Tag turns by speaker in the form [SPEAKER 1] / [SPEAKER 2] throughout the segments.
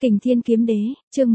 [SPEAKER 1] Kình Thiên Kiếm Đế, chương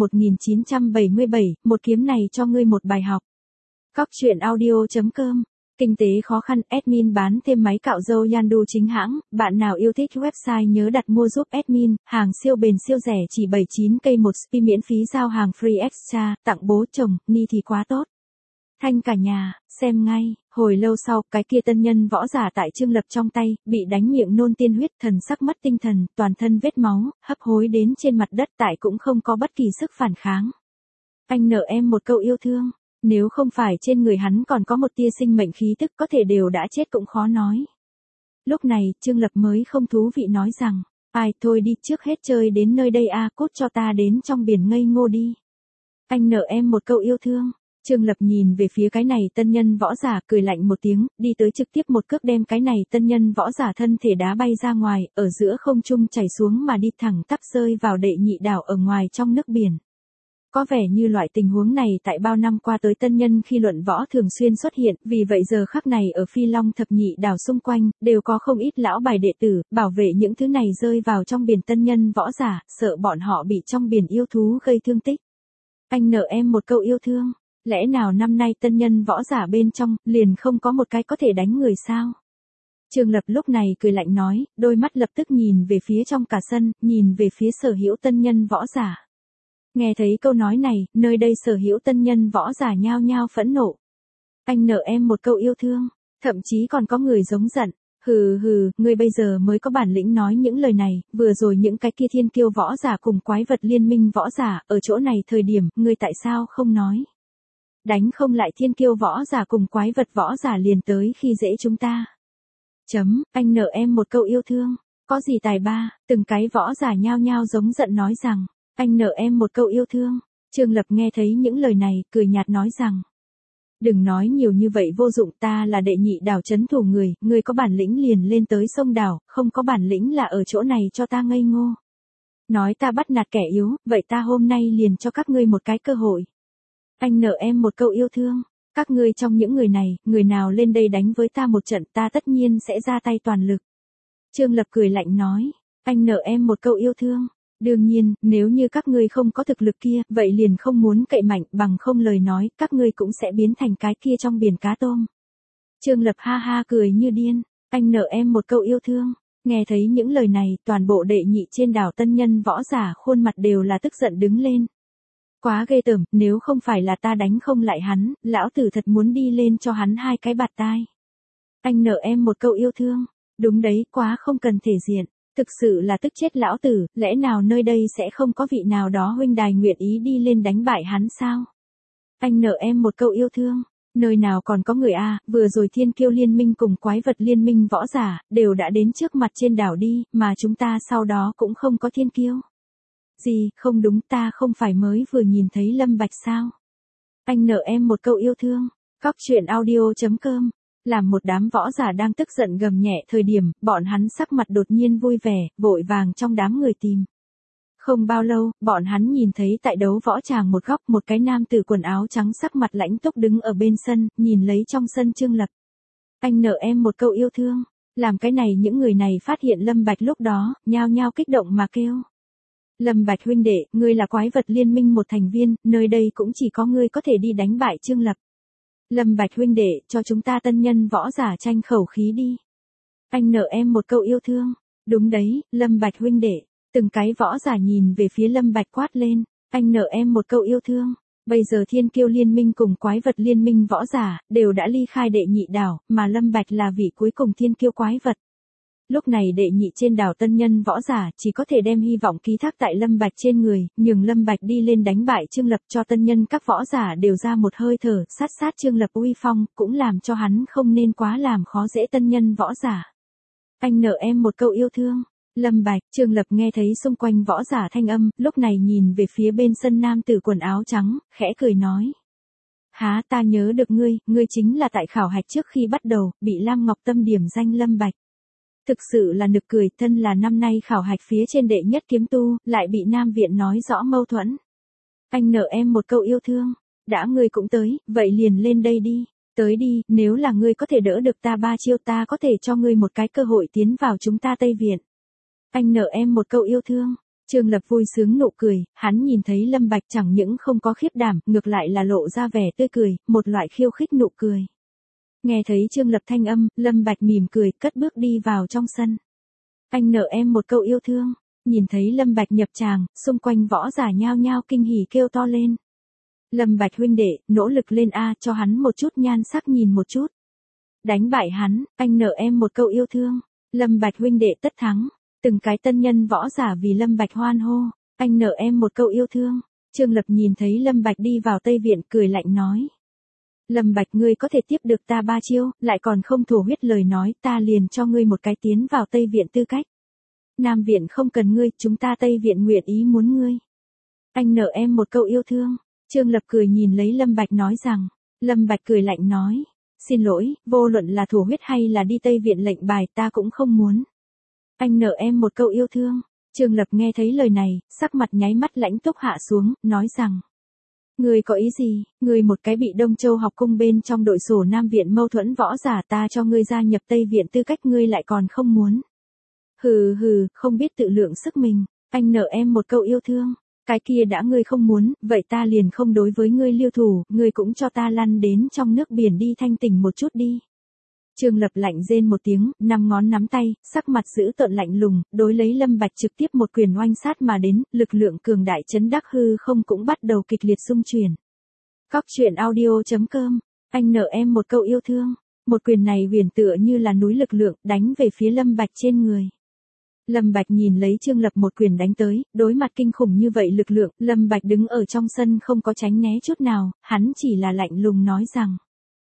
[SPEAKER 1] 1977, một kiếm này cho ngươi một bài học. Cóc truyện audio.com. Kinh tế khó khăn, admin bán thêm máy cạo râu Yandu chính hãng, bạn nào yêu thích website nhớ đặt mua giúp admin, hàng siêu bền siêu rẻ chỉ 79k một spi miễn phí giao hàng free extra, tặng bố chồng, ni thì quá tốt. Thanh cả nhà, xem ngay, hồi lâu sau, cái kia tân nhân võ giả tại Trương Lập trong tay, bị đánh miệng nôn tiên huyết, thần sắc mất tinh thần, toàn thân vết máu, hấp hối đến trên mặt đất tại cũng không có bất kỳ sức phản kháng. Anh nợ em một câu yêu thương, nếu không phải trên người hắn còn có một tia sinh mệnh khí tức có thể đều đã chết cũng khó nói. Lúc này, Trương Lập mới không thú vị nói rằng, ai thôi đi trước hết chơi đến nơi đây cút cho ta đến trong biển ngây ngô đi. Anh nợ em một câu yêu thương. Trương Lập nhìn về phía cái này tân nhân võ giả cười lạnh một tiếng, đi tới trực tiếp một cước đem cái này tân nhân võ giả thân thể đá bay ra ngoài, ở giữa không trung chảy xuống mà đi thẳng tắp rơi vào đệ nhị đảo ở ngoài trong nước biển. Có vẻ như loại tình huống này tại bao năm qua tới tân nhân khi luận võ thường xuyên xuất hiện, vì vậy giờ khắc này ở Phi Long thập nhị đảo xung quanh, đều có không ít lão bài đệ tử, bảo vệ những thứ này rơi vào trong biển tân nhân võ giả, sợ bọn họ bị trong biển yêu thú gây thương tích. Anh nợ em một câu yêu thương. Lẽ nào năm nay tân nhân võ giả bên trong, liền không có một cái có thể đánh người sao? Trương Lập lúc này cười lạnh nói, đôi mắt lập tức nhìn về phía trong cả sân, nhìn về phía sở hữu tân nhân võ giả. Nghe thấy câu nói này, nơi đây sở hữu tân nhân võ giả nhao nhao phẫn nộ. Anh nợ em một câu yêu thương, thậm chí còn có người giống giận. Hừ, ngươi bây giờ mới có bản lĩnh nói những lời này, vừa rồi những cái kia thiên kiêu võ giả cùng quái vật liên minh võ giả, ở chỗ này thời điểm, ngươi tại sao không nói? Đánh không lại thiên kiêu võ giả cùng quái vật võ giả liền tới khi dễ chúng ta. Anh nợ em một câu yêu thương, có gì tài ba, từng cái võ giả nhao nhao giống giận nói rằng, anh nợ em một câu yêu thương. Trương Lập nghe thấy những lời này, cười nhạt nói rằng, đừng nói nhiều như vậy vô dụng, ta là đệ nhị đảo trấn thủ người, ngươi có bản lĩnh liền lên tới sông đảo, không có bản lĩnh là ở chỗ này cho ta ngây ngô. Nói ta bắt nạt kẻ yếu, vậy ta hôm nay liền cho các ngươi một cái cơ hội. Anh nợ em một câu yêu thương, các ngươi trong những người này, người nào lên đây đánh với ta một trận ta tất nhiên sẽ ra tay toàn lực. Trương Lập cười lạnh nói, anh nợ em một câu yêu thương, đương nhiên, nếu như các ngươi không có thực lực kia, vậy liền không muốn cậy mạnh, bằng không lời nói, các ngươi cũng sẽ biến thành cái kia trong biển cá tôm. Trương Lập ha ha cười như điên, anh nợ em một câu yêu thương. Nghe thấy những lời này, toàn bộ đệ nhị trên đảo tân nhân võ giả khuôn mặt đều là tức giận đứng lên. Quá ghê tởm, nếu không phải là ta đánh không lại hắn, lão tử thật muốn đi lên cho hắn hai cái bạt tai. Anh nợ em một câu yêu thương, đúng đấy, quá không cần thể diện, thực sự là tức chết lão tử, lẽ nào nơi đây sẽ không có vị nào đó huynh đài nguyện ý đi lên đánh bại hắn sao? Anh nợ em một câu yêu thương, nơi nào còn có người vừa rồi thiên kiêu liên minh cùng quái vật liên minh võ giả, đều đã đến trước mặt trên đảo đi, mà chúng ta sau đó cũng không có thiên kiêu. Gì, không đúng, ta không phải mới vừa nhìn thấy Lâm Bạch sao? Anh nợ em một câu yêu thương. Cóc truyện audio.com. Làm một đám võ giả đang tức giận gầm nhẹ thời điểm, bọn hắn sắc mặt đột nhiên vui vẻ, vội vàng trong đám người tìm. Không bao lâu, bọn hắn nhìn thấy tại đấu võ tràng một góc một cái nam tử quần áo trắng sắc mặt lãnh túc đứng ở bên sân, nhìn lấy trong sân Trương Lập. Anh nợ em một câu yêu thương. Làm cái này những người này phát hiện Lâm Bạch lúc đó, nhao nhao kích động mà kêu. Lâm Bạch huynh đệ, ngươi là quái vật liên minh một thành viên, nơi đây cũng chỉ có ngươi có thể đi đánh bại Trương Lập. Lâm Bạch huynh đệ, cho chúng ta tân nhân võ giả tranh khẩu khí đi. Anh nợ em một câu yêu thương. Đúng đấy, Lâm Bạch huynh đệ. Từng cái võ giả nhìn về phía Lâm Bạch quát lên. Anh nợ em một câu yêu thương. Bây giờ thiên kiêu liên minh cùng quái vật liên minh võ giả, đều đã ly khai đệ nhị đảo, mà Lâm Bạch là vị cuối cùng thiên kiêu quái vật. Lúc này đệ nhị trên đảo tân nhân võ giả chỉ có thể đem hy vọng ký thác tại Lâm Bạch trên người, nhường Lâm Bạch đi lên đánh bại Trương Lập cho tân nhân các võ giả đều ra một hơi thở, sát Trương Lập uy phong, cũng làm cho hắn không nên quá làm khó dễ tân nhân võ giả. Anh nợ em một câu yêu thương. Lâm Bạch, Trương Lập nghe thấy xung quanh võ giả thanh âm, lúc này nhìn về phía bên sân nam tử quần áo trắng, khẽ cười nói. Há, ta nhớ được ngươi chính là tại khảo hạch trước khi bắt đầu, bị Lam Ngọc Tâm điểm danh Lâm Bạch. Thực sự là nực cười, thân là năm nay khảo hạch phía trên đệ nhất kiếm tu, lại bị Nam Viện nói rõ mâu thuẫn. Anh nợ em một câu yêu thương, đã ngươi cũng tới, vậy liền lên đây đi, tới đi, nếu là ngươi có thể đỡ được ta 3 chiêu ta có thể cho ngươi một cái cơ hội tiến vào chúng ta Tây Viện. Anh nợ em một câu yêu thương, Trương Lập vui sướng nụ cười, hắn nhìn thấy Lâm Bạch chẳng những không có khiếp đảm, ngược lại là lộ ra vẻ tươi cười, một loại khiêu khích nụ cười. Nghe thấy Trương Lập thanh âm, Lâm Bạch mỉm cười, cất bước đi vào trong sân. Anh nợ em một câu yêu thương. Nhìn thấy Lâm Bạch nhập tràng, xung quanh võ giả nhao nhao kinh hỉ kêu to lên. Lâm Bạch huynh đệ, nỗ lực lên a, cho hắn một chút nhan sắc nhìn một chút. Đánh bại hắn, anh nợ em một câu yêu thương. Lâm Bạch huynh đệ tất thắng. Từng cái tân nhân võ giả vì Lâm Bạch hoan hô. Anh nợ em một câu yêu thương. Trương Lập nhìn thấy Lâm Bạch đi vào Tây Viện cười lạnh nói. Lâm Bạch ngươi có thể tiếp được ta 3 chiêu, lại còn không thổ huyết lời nói, ta liền cho ngươi một cái tiến vào Tây Viện tư cách. Nam Viện không cần ngươi, chúng ta Tây Viện nguyện ý muốn ngươi. Anh nợ em một câu yêu thương. Trương Lập cười nhìn lấy Lâm Bạch nói rằng. Lâm Bạch cười lạnh nói. Xin lỗi, vô luận là thổ huyết hay là đi Tây Viện lệnh bài ta cũng không muốn. Anh nợ em một câu yêu thương. Trương Lập nghe thấy lời này, sắc mặt nháy mắt lãnh túc hạ xuống, nói rằng. Ngươi có ý gì, ngươi một cái bị Đông Châu học cung bên trong đội sổ Nam Viện mâu thuẫn võ giả ta cho ngươi gia nhập Tây Viện tư cách ngươi lại còn không muốn. Hừ hừ, không biết tự lượng sức mình, anh nợ em một câu yêu thương. Cái kia đã ngươi không muốn, vậy ta liền không đối với ngươi lưu thủ, ngươi cũng cho ta lăn đến trong nước biển đi thanh tỉnh một chút đi. Trương Lập lạnh rên một tiếng, 5 ngón nắm tay, sắc mặt dữ tợn lạnh lùng, đối lấy Lâm Bạch trực tiếp một quyền oanh sát mà đến, lực lượng cường đại chấn đắc hư không cũng bắt đầu kịch liệt xung chuyển. Cóc truyện audio.com, anh nợ em một câu yêu thương. Một quyền này huyền tựa như là núi lực lượng, đánh về phía Lâm Bạch trên người. Lâm Bạch nhìn lấy Trương Lập một quyền đánh tới, đối mặt kinh khủng như vậy lực lượng, Lâm Bạch đứng ở trong sân không có tránh né chút nào, hắn chỉ là lạnh lùng nói rằng.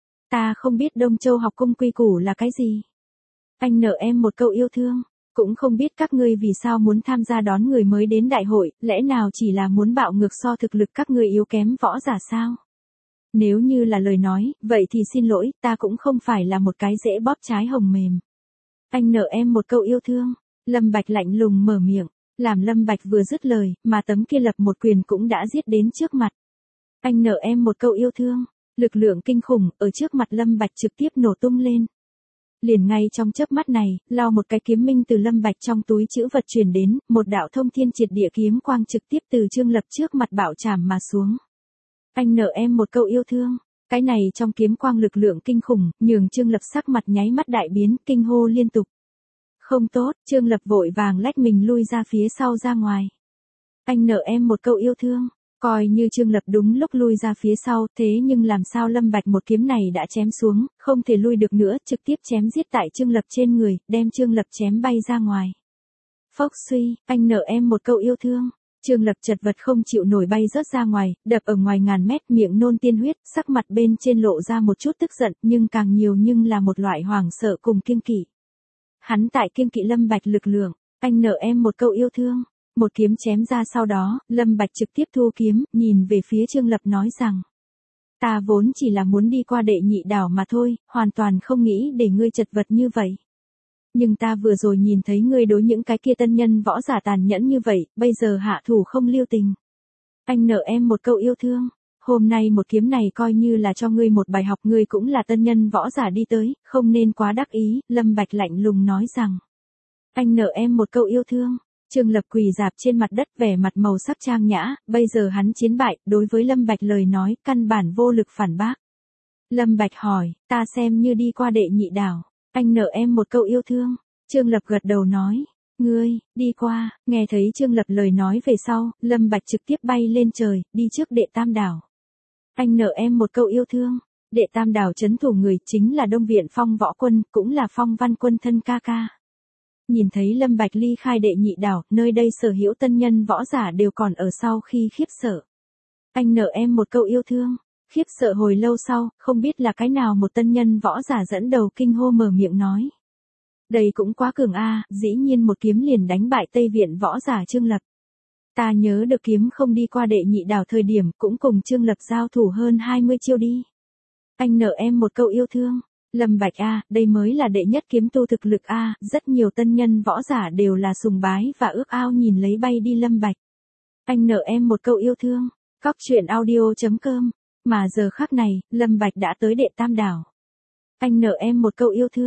[SPEAKER 1] Ta không biết Đông Châu học cung quy củ là cái gì. Anh nợ em một câu yêu thương, cũng không biết các ngươi vì sao muốn tham gia đón người mới đến đại hội, lẽ nào chỉ là muốn bạo ngược so thực lực các ngươi yếu kém võ giả sao? Nếu như là lời nói, vậy thì xin lỗi, ta cũng không phải là một cái dễ bóp trái hồng mềm. Anh nợ em một câu yêu thương. Lâm Bạch lạnh lùng mở miệng, làm Lâm Bạch vừa dứt lời, mà tấm kia lập một quyền cũng đã giết đến trước mặt. Anh nợ em một câu yêu thương, lực lượng kinh khủng, ở trước mặt Lâm Bạch trực tiếp nổ tung lên. Liền ngay trong chớp mắt này, lao một cái kiếm minh từ Lâm Bạch trong túi trữ vật truyền đến, một đạo thông thiên triệt địa kiếm quang trực tiếp từ Trương Lập trước mặt bạo chạm mà xuống. Anh nợ em một câu yêu thương, cái này trong kiếm quang lực lượng kinh khủng, nhường Trương Lập sắc mặt nháy mắt đại biến, kinh hô liên tục. Không tốt, Trương Lập vội vàng lách mình lui ra phía sau ra ngoài. Anh nợ em một câu yêu thương, coi như Trương Lập đúng lúc lui ra phía sau, thế nhưng làm sao Lâm Bạch một kiếm này đã chém xuống, không thể lui được nữa, trực tiếp chém giết tại Trương Lập trên người, đem Trương Lập chém bay ra ngoài. Phốc suy, anh nợ em một câu yêu thương. Trương Lập chật vật không chịu nổi bay rớt ra ngoài, đập ở ngoài ngàn mét, miệng nôn tiên huyết, sắc mặt bên trên lộ ra một chút tức giận, nhưng càng nhiều nhưng là một loại hoảng sợ cùng kiêng kỵ. Hắn tại kiêng kỵ Lâm Bạch lực lượng, anh nợ em một câu yêu thương. Một kiếm chém ra sau đó, Lâm Bạch trực tiếp thu kiếm, nhìn về phía Trương Lập nói rằng. Ta vốn chỉ là muốn đi qua đệ nhị đảo mà thôi, hoàn toàn không nghĩ để ngươi chật vật như vậy. Nhưng ta vừa rồi nhìn thấy ngươi đối những cái kia tân nhân võ giả tàn nhẫn như vậy, bây giờ hạ thủ không lưu tình. Anh nợ em một câu yêu thương. Hôm nay một kiếm này coi như là cho ngươi một bài học, ngươi cũng là tân nhân võ giả đi tới, không nên quá đắc ý, Lâm Bạch lạnh lùng nói rằng. Anh nợ em một câu yêu thương. Trương Lập quỳ rạp trên mặt đất vẻ mặt màu sắc trang nhã, bây giờ hắn chiến bại, đối với Lâm Bạch lời nói, căn bản vô lực phản bác. Lâm Bạch hỏi, ta xem như đi qua đệ nhị đảo, anh nợ em một câu yêu thương. Trương Lập gật đầu nói, ngươi, đi qua, nghe thấy Trương Lập lời nói về sau, Lâm Bạch trực tiếp bay lên trời, đi trước đệ tam đảo. Anh nợ em một câu yêu thương. Đệ tam đảo trấn thủ người chính là Đông Viện Phong Võ Quân, cũng là Phong Văn Quân thân ca ca. Nhìn thấy Lâm Bạch ly khai đệ nhị đảo, nơi đây sở hữu tân nhân võ giả đều còn ở sau khi khiếp sợ. Anh nợ em một câu yêu thương. Khiếp sợ hồi lâu sau, không biết là cái nào một tân nhân võ giả dẫn đầu kinh hô mở miệng nói. Đây cũng quá cường a, dĩ nhiên một kiếm liền đánh bại Tây Viện võ giả Trương Lập. Ta nhớ được kiếm không đi qua đệ nhị đảo thời điểm cũng cùng Trương Lập giao thủ hơn 20 chiêu đi. Anh nợ em một câu yêu thương. Lâm Bạch a, đây mới là đệ nhất kiếm tu thực lực a, rất nhiều tân nhân võ giả đều là sùng bái và ước ao nhìn lấy bay đi Lâm Bạch. Anh nợ em một câu yêu thương. Cóc truyện audio.com. Mà giờ khắc này, Lâm Bạch đã tới đệ tam đảo. Anh nợ em một câu yêu thương.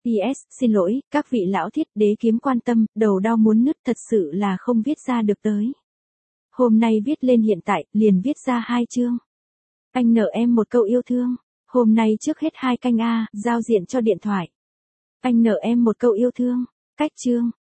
[SPEAKER 1] PS, xin lỗi, các vị lão thiết đế kiếm quan tâm, đầu đau muốn nứt thật sự là không viết ra được tới. Hôm nay viết lên hiện tại, liền viết ra 2 chương. Anh nợ em một câu yêu thương. Hôm nay trước hết 2 canh A, giao diện cho điện thoại. Anh nợ em một câu yêu thương. Cách chương.